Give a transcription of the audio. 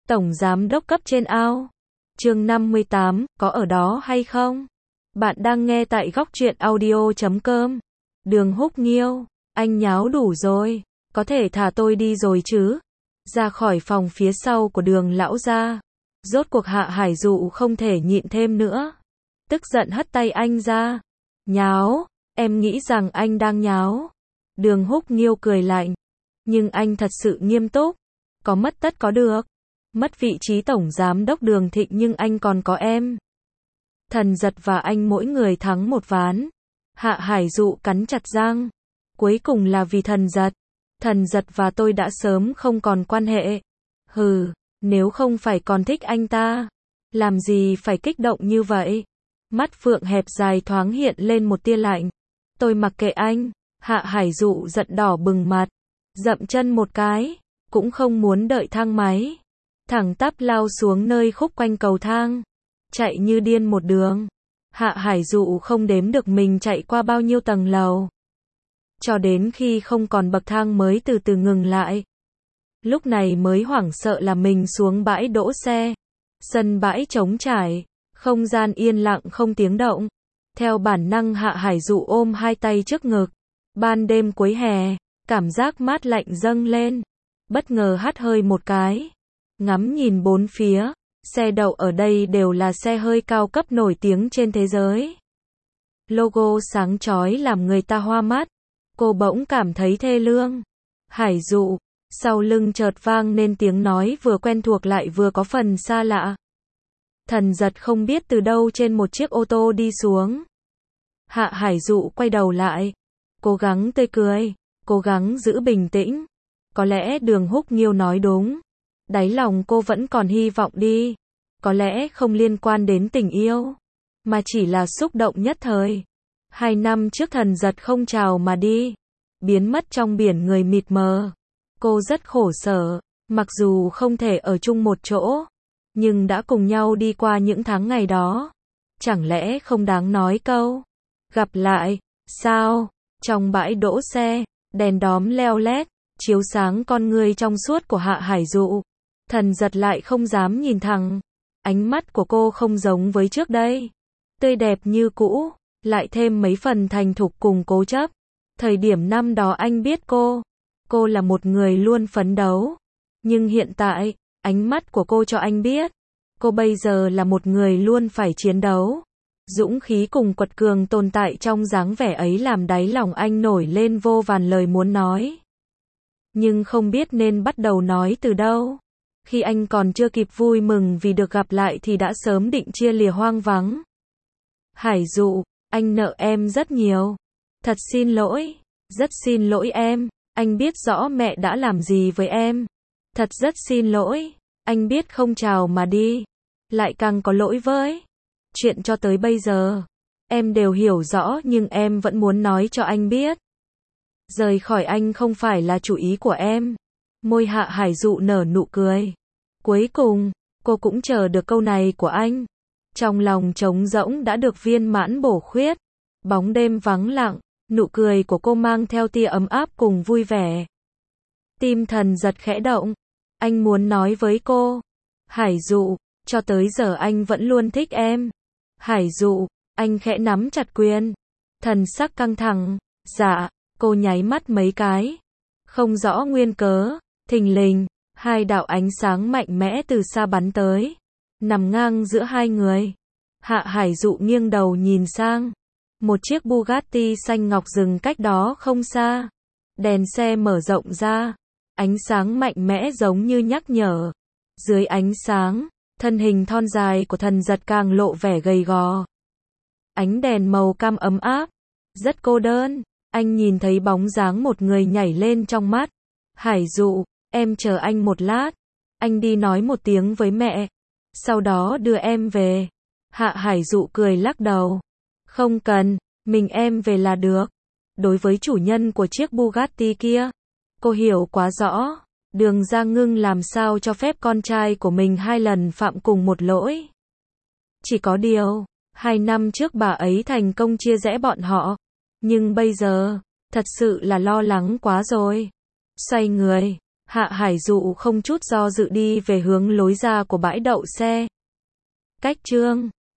Tổng giám đốc cấp trên ao. Chương 58, có ở đó hay không? Bạn đang nghe tại góc truyện audio.com. Đường Húc Nghiêu, anh nháo đủ rồi, có thể thả tôi đi rồi chứ? Ra khỏi phòng phía sau của Đường lão gia, rốt cuộc Hạ Hải Dụ không thể nhịn thêm nữa, tức giận hất tay anh ra. Nháo, em nghĩ rằng anh đang nháo. Đường Húc Nghiêu cười lạnh, nhưng anh thật sự nghiêm túc. Có mất tất có được. Mất vị trí tổng giám đốc Đường Thịnh nhưng anh còn có em. Thần Giật và anh mỗi người thắng một ván. Hạ Hải Dụ cắn chặt răng. Cuối cùng là vì Thần Giật. Thần Giật và tôi đã sớm không còn quan hệ. Hừ, nếu không phải còn thích anh ta, làm gì phải kích động như vậy? Mắt Phượng hẹp dài thoáng hiện lên một tia lạnh. Tôi mặc kệ anh. Hạ Hải Dụ giận đỏ bừng mặt, dậm chân một cái, cũng không muốn đợi thang máy, thẳng tắp lao xuống nơi khúc quanh cầu thang, chạy như điên một đường. Hạ Hải Dụ không đếm được mình chạy qua bao nhiêu tầng lầu, cho đến khi không còn bậc thang mới từ từ ngừng lại. Lúc này mới hoảng sợ là mình xuống bãi đỗ xe. Sân bãi trống trải, không gian yên lặng không tiếng động. Theo bản năng Hạ Hải Dụ ôm hai tay trước ngực. Ban đêm cuối hè, cảm giác mát lạnh dâng lên. Bất ngờ hắt hơi một cái, ngắm nhìn bốn phía, xe đậu ở đây đều là xe hơi cao cấp nổi tiếng trên thế giới. Logo sáng chói làm người ta hoa mắt. Cô bỗng cảm thấy thê lương. Hải Dụ, sau lưng chợt vang nên tiếng nói vừa quen thuộc lại vừa có phần xa lạ. Thần Giật không biết từ đâu trên một chiếc ô tô đi xuống. Hạ Hải Dụ quay đầu lại, cố gắng tươi cười, cố gắng giữ bình tĩnh. Có lẽ Đường Húc Nghiêu nói đúng. Đáy lòng cô vẫn còn hy vọng đi. Có lẽ không liên quan đến tình yêu, mà chỉ là xúc động nhất thời. 2 năm trước Thần Giật không chào mà đi, biến mất trong biển người mịt mờ. Cô rất khổ sở, mặc dù không thể ở chung một chỗ, nhưng đã cùng nhau đi qua những tháng ngày đó. Chẳng lẽ không đáng nói câu gặp lại, sao? Trong bãi đỗ xe, đèn đóm leo lét, chiếu sáng con người trong suốt của Hạ Hải Dụ. Thần Giật lại không dám nhìn thẳng. Ánh mắt của cô không giống với trước đây. Tươi đẹp như cũ, lại thêm mấy phần thành thục cùng cố chấp. Thời điểm năm đó anh biết cô là một người luôn phấn đấu. Nhưng hiện tại, ánh mắt của cô cho anh biết, cô bây giờ là một người luôn phải chiến đấu. Dũng khí cùng quật cường tồn tại trong dáng vẻ ấy làm đáy lòng anh nổi lên vô vàn lời muốn nói. Nhưng không biết nên bắt đầu nói từ đâu. Khi anh còn chưa kịp vui mừng vì được gặp lại thì đã sớm định chia lìa hoang vắng. Hải Dụ, anh nợ em rất nhiều. Thật xin lỗi, rất xin lỗi em. Anh biết rõ mẹ đã làm gì với em. Thật rất xin lỗi, anh biết không chào mà đi, lại càng có lỗi với. Chuyện cho tới bây giờ, em đều hiểu rõ nhưng em vẫn muốn nói cho anh biết. Rời khỏi anh không phải là chủ ý của em. Môi Hạ Hải Dụ nở nụ cười. Cuối cùng, cô cũng chờ được câu này của anh. Trong lòng trống rỗng đã được viên mãn bổ khuyết. Bóng đêm vắng lặng, nụ cười của cô mang theo tia ấm áp cùng vui vẻ. Tim Thần Giật khẽ động. Anh muốn nói với cô. Hải Dụ, cho tới giờ anh vẫn luôn thích em. Hải Dụ, anh khẽ nắm chặt quyền. Thần sắc căng thẳng. Dạ, cô nháy mắt mấy cái. Không rõ nguyên cớ, thình lình, 2 đạo ánh sáng mạnh mẽ từ xa bắn tới, nằm ngang giữa hai người. Hạ Hải Dụ nghiêng đầu nhìn sang. Một chiếc Bugatti xanh ngọc dừng cách đó không xa. Đèn xe mở rộng ra, ánh sáng mạnh mẽ giống như nhắc nhở. Dưới ánh sáng, thân hình thon dài của Thần Giật càng lộ vẻ gầy gò. Ánh đèn màu cam ấm áp, rất cô đơn. Anh nhìn thấy bóng dáng một người nhảy lên trong mắt. Hải Dụ, em chờ anh một lát. Anh đi nói một tiếng với mẹ, sau đó đưa em về. Hạ Hải Dụ cười lắc đầu. Không cần, mình em về là được. Đối với chủ nhân của chiếc Bugatti kia, cô hiểu quá rõ. Đường Gia Ngưng làm sao cho phép con trai của mình 2 lần phạm cùng một lỗi. Chỉ có điều, 2 năm trước bà ấy thành công chia rẽ bọn họ. Nhưng bây giờ, thật sự là lo lắng quá rồi. Xoay người, Hạ Hải Dụ không chút do dự đi về hướng lối ra của bãi đậu xe. Cách Chương